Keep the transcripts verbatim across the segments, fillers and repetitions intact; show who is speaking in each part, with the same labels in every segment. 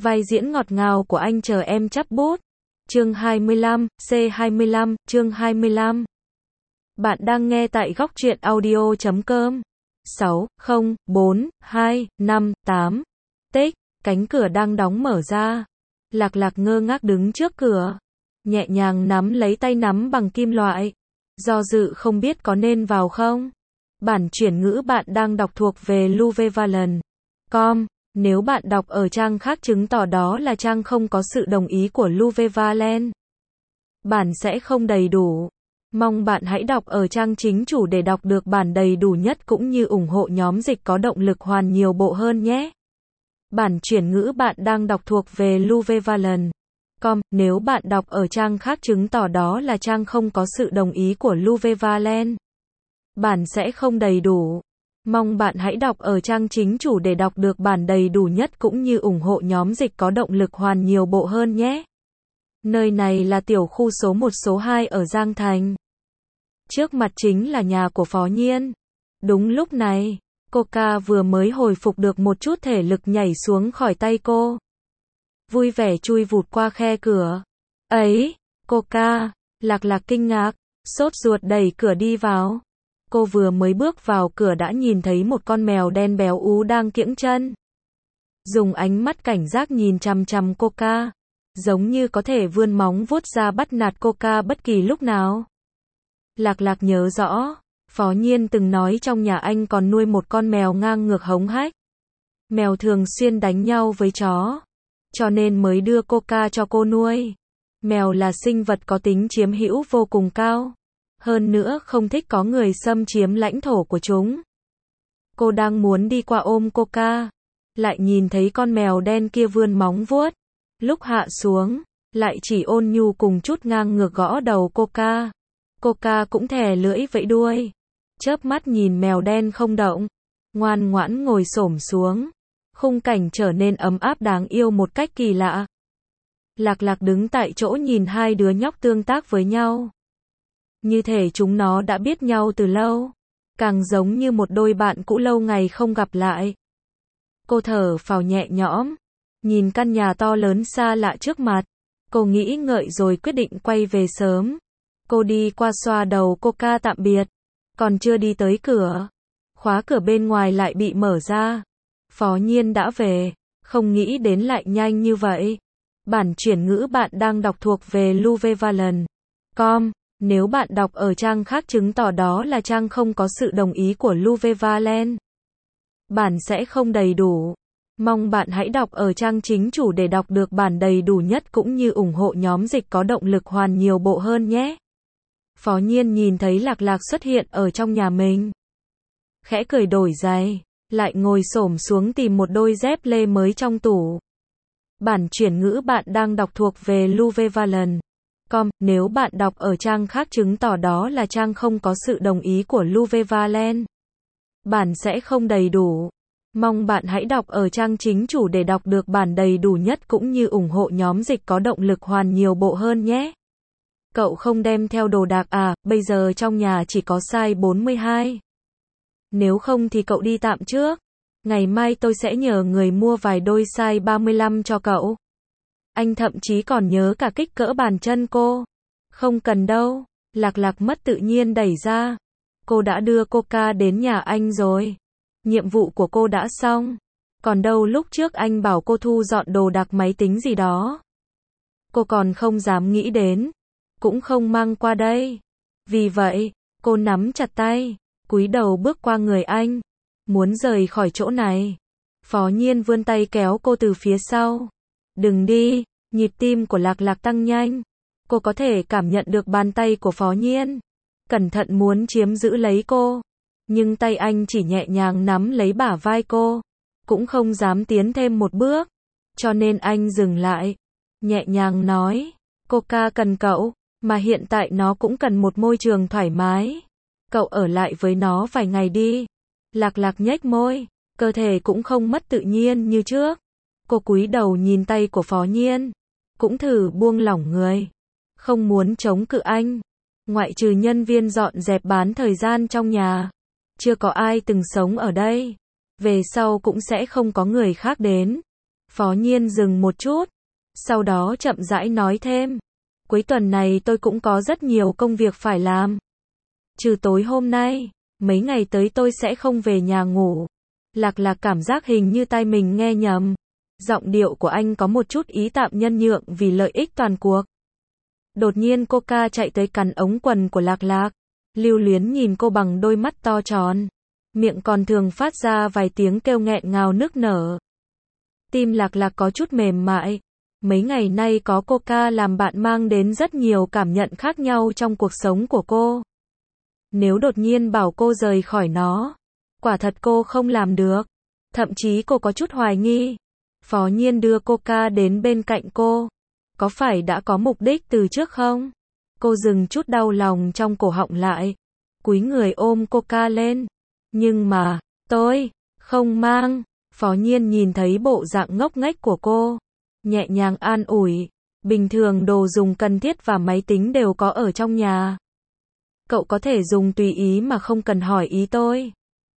Speaker 1: Vai diễn ngọt ngào của anh chờ em chắp bút. Chương hai mươi lăm, C hai mươi lăm, chương hai mươi lăm. Bạn đang nghe tại góc truyện audio chấm com. sáu, không, bốn, hai, năm, tám. Tích, cánh cửa đang đóng mở ra. Lạc Lạc ngơ ngác đứng trước cửa, nhẹ nhàng nắm lấy tay nắm bằng kim loại. Do dự không biết có nên vào không. Bản chuyển ngữ bạn đang đọc thuộc về luvevalon chấm com. Nếu bạn đọc ở trang khác chứng tỏ đó là trang không có sự đồng ý của Luvevalon. Bản sẽ không đầy đủ. Mong bạn hãy đọc ở trang chính chủ để đọc được bản đầy đủ nhất cũng như ủng hộ nhóm dịch có động lực hoàn nhiều bộ hơn nhé. Bản chuyển ngữ bạn đang đọc thuộc về luvevalon chấm com. Nếu bạn đọc ở trang khác chứng tỏ đó là trang không có sự đồng ý của Luvevalon. Bản sẽ không đầy đủ. Mong bạn hãy đọc ở trang chính chủ để đọc được bản đầy đủ nhất cũng như ủng hộ nhóm dịch có động lực hoàn nhiều bộ hơn nhé. Nơi này là tiểu khu số một số hai ở Giang Thành. Trước mặt chính là nhà của Phó Nhiên. Đúng lúc này, Coca vừa mới hồi phục được một chút thể lực nhảy xuống khỏi tay cô. Vui vẻ chui vụt qua khe cửa. Ấy, Coca, Lạc Lạc kinh ngạc, sốt ruột đẩy cửa đi vào. Cô vừa mới bước vào cửa đã nhìn thấy một con mèo đen béo ú đang kiễng chân. Dùng ánh mắt cảnh giác nhìn chằm chằm Coca, giống như có thể vươn móng vuốt ra bắt nạt Coca bất kỳ lúc nào. Lạc Lạc nhớ rõ, Phó Nhiên từng nói trong nhà anh còn nuôi một con mèo ngang ngược hống hách. Mèo thường xuyên đánh nhau với chó, cho nên mới đưa Coca cho cô nuôi. Mèo là sinh vật có tính chiếm hữu vô cùng cao. Hơn nữa không thích có người xâm chiếm lãnh thổ của chúng. Cô đang muốn đi qua ôm Coca, lại nhìn thấy con mèo đen kia vươn móng vuốt. Lúc hạ xuống, lại chỉ ôn nhu cùng chút ngang ngược gõ đầu Coca. Coca cũng thè lưỡi vẫy đuôi. Chớp mắt nhìn mèo đen không động, ngoan ngoãn ngồi xổm xuống. Khung cảnh trở nên ấm áp đáng yêu một cách kỳ lạ. Lạc Lạc đứng tại chỗ nhìn hai đứa nhóc tương tác với nhau. Như thể chúng nó đã biết nhau từ lâu, càng giống như một đôi bạn cũ lâu ngày không gặp lại. Cô thở phào nhẹ nhõm, nhìn căn nhà to lớn xa lạ trước mặt. Cô nghĩ ngợi rồi quyết định quay về sớm. Cô đi qua xoa đầu Coca tạm biệt. Còn chưa đi tới cửa, khóa cửa bên ngoài lại bị mở ra. Phó Nhiên đã về, không nghĩ đến lại nhanh như vậy. Bản chuyển ngữ bạn đang đọc thuộc về luvevalon chấm com. Nếu bạn đọc ở trang khác chứng tỏ đó là trang không có sự đồng ý của Luvevalon. Bản sẽ không đầy đủ. Mong bạn hãy đọc ở trang chính chủ để đọc được bản đầy đủ nhất cũng như ủng hộ nhóm dịch có động lực hoàn nhiều bộ hơn nhé. Phó Nhiên nhìn thấy Lạc Lạc xuất hiện ở trong nhà mình. Khẽ cười đổi giày, lại ngồi xổm xuống tìm một đôi dép lê mới trong tủ. Bản chuyển ngữ bạn đang đọc thuộc về luvevalon chấm com. Nếu bạn đọc ở trang khác chứng tỏ đó là trang không có sự đồng ý của Luvevalon. Bản sẽ không đầy đủ. Mong bạn hãy đọc ở trang chính chủ để đọc được bản đầy đủ nhất cũng như ủng hộ nhóm dịch có động lực hoàn nhiều bộ hơn nhé. Cậu không đem theo đồ đạc à, bây giờ trong nhà chỉ có size bốn mươi hai. Nếu không thì cậu đi tạm trước. Ngày mai tôi sẽ nhờ người mua vài đôi size ba mươi lăm cho cậu. Anh thậm chí còn nhớ cả kích cỡ bàn chân cô. Không cần đâu. Lạc Lạc mất tự nhiên đẩy ra. Cô đã đưa Coca đến nhà anh rồi. Nhiệm vụ của cô đã xong. Còn đâu lúc trước anh bảo cô thu dọn đồ đạc máy tính gì đó. Cô còn không dám nghĩ đến. Cũng không mang qua đây. Vì vậy, cô nắm chặt tay, cúi đầu bước qua người anh. Muốn rời khỏi chỗ này. Phó Nhiên vươn tay kéo cô từ phía sau. Đừng đi. Nhịp tim của Lạc Lạc tăng nhanh. Cô có thể cảm nhận được bàn tay của Phó Nhiên. Cẩn thận muốn chiếm giữ lấy cô. Nhưng tay anh chỉ nhẹ nhàng nắm lấy bả vai cô. Cũng không dám tiến thêm một bước. Cho nên anh dừng lại. Nhẹ nhàng nói. Coca cần cậu. Mà hiện tại nó cũng cần một môi trường thoải mái. Cậu ở lại với nó vài ngày đi. Lạc Lạc nhếch môi. Cơ thể cũng không mất tự nhiên như trước. Cô cúi đầu nhìn tay của Phó Nhiên. Cũng thử buông lỏng người. Không muốn chống cự anh. Ngoại trừ nhân viên dọn dẹp bán thời gian trong nhà. Chưa có ai từng sống ở đây. Về sau cũng sẽ không có người khác đến. Phó Nhiên dừng một chút, sau đó chậm rãi nói thêm. Cuối tuần này tôi cũng có rất nhiều công việc phải làm. Trừ tối hôm nay, mấy ngày tới tôi sẽ không về nhà ngủ. Lạc Lạc cảm giác hình như tai mình nghe nhầm. Giọng điệu của anh có một chút ý tạm nhân nhượng vì lợi ích toàn cuộc. Đột nhiên Coca chạy tới cắn ống quần của Lạc Lạc. Lưu luyến nhìn cô bằng đôi mắt to tròn. Miệng còn thường phát ra vài tiếng kêu nghẹn ngào nức nở. Tim Lạc Lạc có chút mềm mại. Mấy ngày nay có Coca làm bạn mang đến rất nhiều cảm nhận khác nhau trong cuộc sống của cô. Nếu đột nhiên bảo cô rời khỏi nó, quả thật cô không làm được. Thậm chí cô có chút hoài nghi. Phó Nhiên đưa Coca đến bên cạnh cô. Có phải đã có mục đích từ trước không? Cô dừng chút đau lòng trong cổ họng lại. Cúi người ôm Coca lên. Nhưng mà, tôi, không mang. Phó Nhiên nhìn thấy bộ dạng ngốc nghếch của cô. Nhẹ nhàng an ủi. Bình thường đồ dùng cần thiết và máy tính đều có ở trong nhà. Cậu có thể dùng tùy ý mà không cần hỏi ý tôi.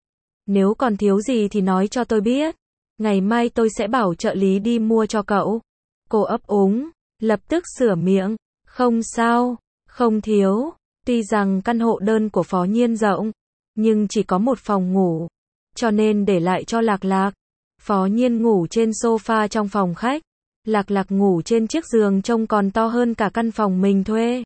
Speaker 1: Nếu còn thiếu gì thì nói cho tôi biết. Ngày mai tôi sẽ bảo trợ lý đi mua cho cậu. Cô ấp úng, lập tức sửa miệng. Không sao, không thiếu. Tuy rằng căn hộ đơn của Phó Nhiên rộng, nhưng chỉ có một phòng ngủ. Cho nên để lại cho Lạc Lạc. Phó Nhiên ngủ trên sofa trong phòng khách. Lạc Lạc ngủ trên chiếc giường trông còn to hơn cả căn phòng mình thuê.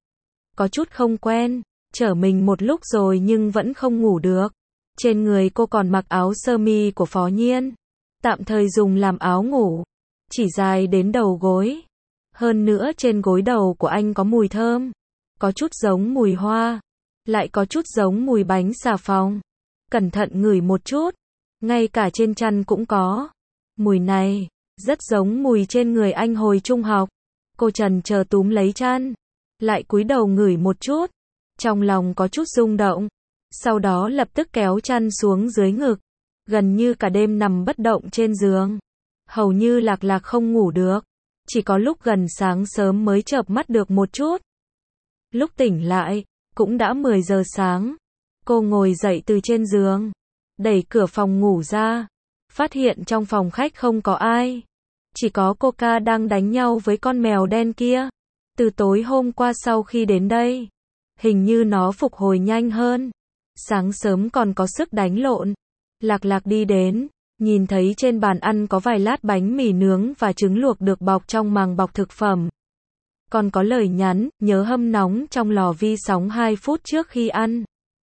Speaker 1: Có chút không quen, chở mình một lúc rồi nhưng vẫn không ngủ được. Trên người cô còn mặc áo sơ mi của Phó Nhiên. Tạm thời dùng làm áo ngủ. Chỉ dài đến đầu gối. Hơn nữa trên gối đầu của anh có mùi thơm. Có chút giống mùi hoa. Lại có chút giống mùi bánh xà phòng. Cẩn thận ngửi một chút. Ngay cả trên chăn cũng có. Mùi này, rất giống mùi trên người anh hồi trung học. Cô trần chờ túm lấy chăn. Lại cúi đầu ngửi một chút. Trong lòng có chút rung động. Sau đó lập tức kéo chăn xuống dưới ngực. Gần như cả đêm nằm bất động trên giường. Hầu như Lạc Lạc không ngủ được. Chỉ có lúc gần sáng sớm mới chợp mắt được một chút. Lúc tỉnh lại, cũng đã mười giờ sáng. Cô ngồi dậy từ trên giường. Đẩy cửa phòng ngủ ra. Phát hiện trong phòng khách không có ai. Chỉ có Coca đang đánh nhau với con mèo đen kia. Từ tối hôm qua sau khi đến đây, hình như nó phục hồi nhanh hơn. Sáng sớm còn có sức đánh lộn. Lạc Lạc đi đến, nhìn thấy trên bàn ăn có vài lát bánh mì nướng và trứng luộc được bọc trong màng bọc thực phẩm. Còn có lời nhắn, nhớ hâm nóng trong lò vi sóng hai phút trước khi ăn.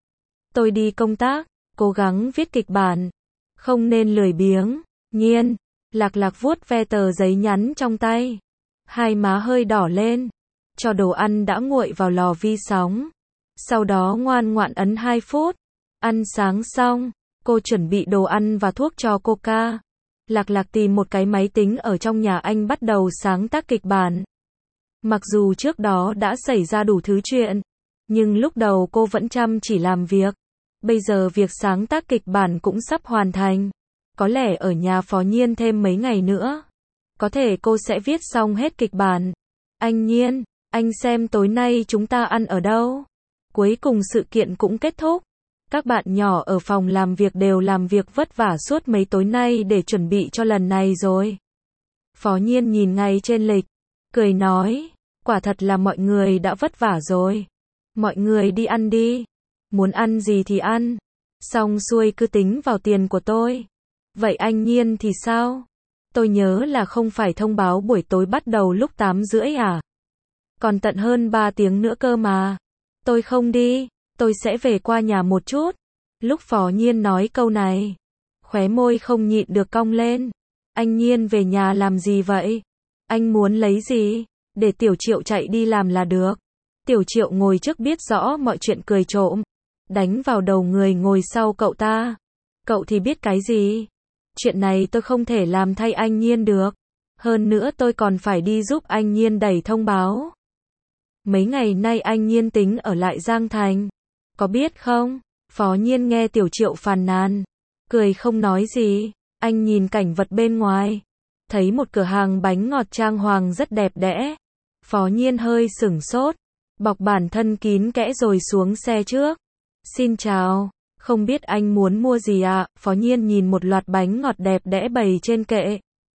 Speaker 1: Tôi đi công tác, cố gắng viết kịch bản. Không nên lười biếng. Nhiên. Lạc Lạc vuốt ve tờ giấy nhắn trong tay. Hai má hơi đỏ lên. Cho đồ ăn đã nguội vào lò vi sóng. Sau đó ngoan ngoãn ấn hai phút. Ăn sáng xong, cô chuẩn bị đồ ăn và thuốc cho Coca. Lạc Lạc tìm một cái máy tính ở trong nhà anh bắt đầu sáng tác kịch bản. Mặc dù trước đó đã xảy ra đủ thứ chuyện, nhưng lúc đầu cô vẫn chăm chỉ làm việc. Bây giờ việc sáng tác kịch bản cũng sắp hoàn thành. Có lẽ ở nhà Phó Nhiên thêm mấy ngày nữa. Có thể cô sẽ viết xong hết kịch bản. Anh Nhiên, anh xem tối nay chúng ta ăn ở đâu? Cuối cùng sự kiện cũng kết thúc. Các bạn nhỏ ở phòng làm việc đều làm việc vất vả suốt mấy tối nay để chuẩn bị cho lần này rồi. Phó Nhiên nhìn ngay trên lịch, cười nói, quả thật là mọi người đã vất vả rồi. Mọi người đi ăn đi. Muốn ăn gì thì ăn. Xong xuôi cứ tính vào tiền của tôi. Vậy anh Nhiên thì sao? Tôi nhớ là không phải thông báo buổi tối bắt đầu lúc tám rưỡi à? Còn tận hơn ba tiếng nữa cơ mà. Tôi không đi, tôi sẽ về qua nhà một chút. Lúc Phó Nhiên nói câu này, khóe môi không nhịn được cong lên. Anh Nhiên về nhà làm gì vậy? Anh muốn lấy gì? Để Tiểu Triệu chạy đi làm là được. Tiểu Triệu ngồi trước biết rõ mọi chuyện cười trộm. Đánh vào đầu người ngồi sau cậu ta. Cậu thì biết cái gì? Chuyện này tôi không thể làm thay anh Nhiên được. Hơn nữa tôi còn phải đi giúp anh Nhiên đẩy thông báo. Mấy ngày nay anh Nhiên tính ở lại Giang Thành. Có biết không? Phó Nhiên nghe Tiểu Triệu phàn nàn. Cười không nói gì. Anh nhìn cảnh vật bên ngoài. Thấy một cửa hàng bánh ngọt trang hoàng rất đẹp đẽ. Phó Nhiên hơi sửng sốt. Bọc bản thân kín kẽ rồi xuống xe trước. Xin chào. Không biết anh muốn mua gì ạ? À? Phó Nhiên nhìn một loạt bánh ngọt đẹp đẽ bày trên kệ.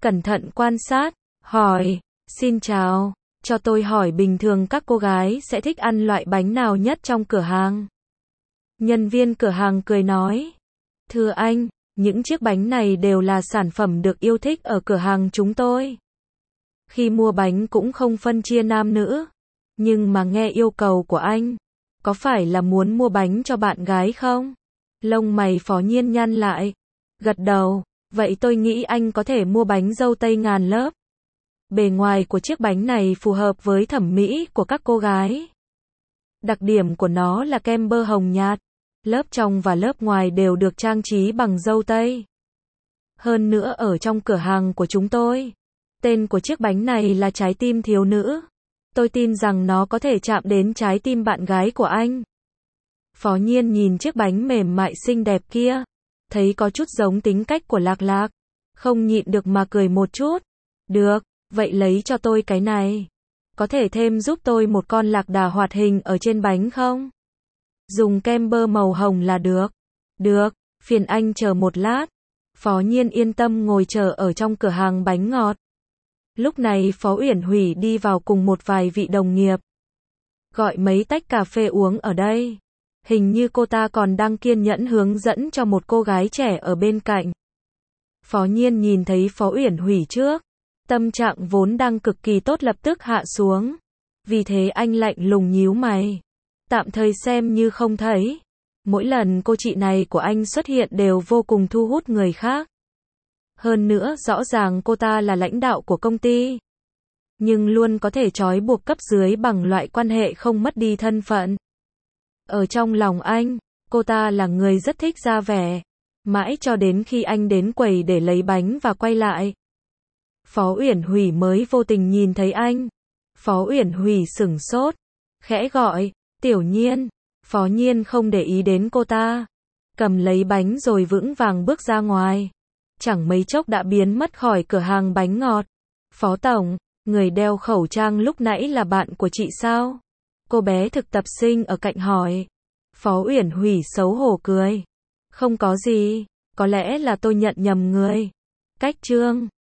Speaker 1: cẩn thận quan sát, hỏi, xin chào, cho tôi hỏi bình thường các cô gái sẽ thích ăn loại bánh nào nhất trong cửa hàng? Nhân viên cửa hàng cười nói, thưa anh, những chiếc bánh này đều là sản phẩm được yêu thích ở cửa hàng chúng tôi. Khi mua bánh cũng không phân chia nam nữ, nhưng mà nghe yêu cầu của anh, có phải là muốn mua bánh cho bạn gái không? Lông mày Phó Nhiên nhăn lại, gật đầu, vậy tôi nghĩ anh có thể mua bánh dâu tây ngàn lớp. Bề ngoài của chiếc bánh này phù hợp với thẩm mỹ của các cô gái. Đặc điểm của nó là kem bơ hồng nhạt, lớp trong và lớp ngoài đều được trang trí bằng dâu tây. Hơn nữa ở trong cửa hàng của chúng tôi, tên của chiếc bánh này là trái tim thiếu nữ. Tôi tin rằng nó có thể chạm đến trái tim bạn gái của anh. Phó Nhiên nhìn chiếc bánh mềm mại xinh đẹp kia, thấy có chút giống tính cách của Lạc Lạc, không nhịn được mà cười một chút. Được, vậy lấy cho tôi cái này. Có thể thêm giúp tôi một con lạc đà hoạt hình ở trên bánh không? Dùng kem bơ màu hồng là được. Được, phiền anh chờ một lát. Phó Nhiên yên tâm ngồi chờ ở trong cửa hàng bánh ngọt. Lúc này Phó Uyển Hủy đi vào cùng một vài vị đồng nghiệp. Gọi mấy tách cà phê uống ở đây. Hình như cô ta còn đang kiên nhẫn hướng dẫn cho một cô gái trẻ ở bên cạnh. Phó Nhiên nhìn thấy Phó Uyển Hủy trước. Tâm trạng vốn đang cực kỳ tốt lập tức hạ xuống. Vì thế anh lạnh lùng nhíu mày. Tạm thời xem như không thấy. Mỗi lần cô chị này của anh xuất hiện đều vô cùng thu hút người khác. Hơn nữa rõ ràng cô ta là lãnh đạo của công ty. Nhưng luôn có thể trói buộc cấp dưới bằng loại quan hệ không mất đi thân phận. Ở trong lòng anh, cô ta là người rất thích ra vẻ. Mãi cho đến khi anh đến quầy để lấy bánh và quay lại. Phó Uyển Hủy mới vô tình nhìn thấy anh. Phó Uyển Hủy sửng sốt, khẽ gọi, Tiểu Nhiên. Phó Nhiên không để ý đến cô ta, cầm lấy bánh rồi vững vàng bước ra ngoài. Chẳng mấy chốc đã biến mất khỏi cửa hàng bánh ngọt. Phó Tổng, người đeo khẩu trang lúc nãy là bạn của chị sao? Cô bé thực tập sinh ở cạnh hỏi. Phó Uyển Hủy xấu hổ cười. Không có gì, có lẽ là tôi nhận nhầm người. Cách chương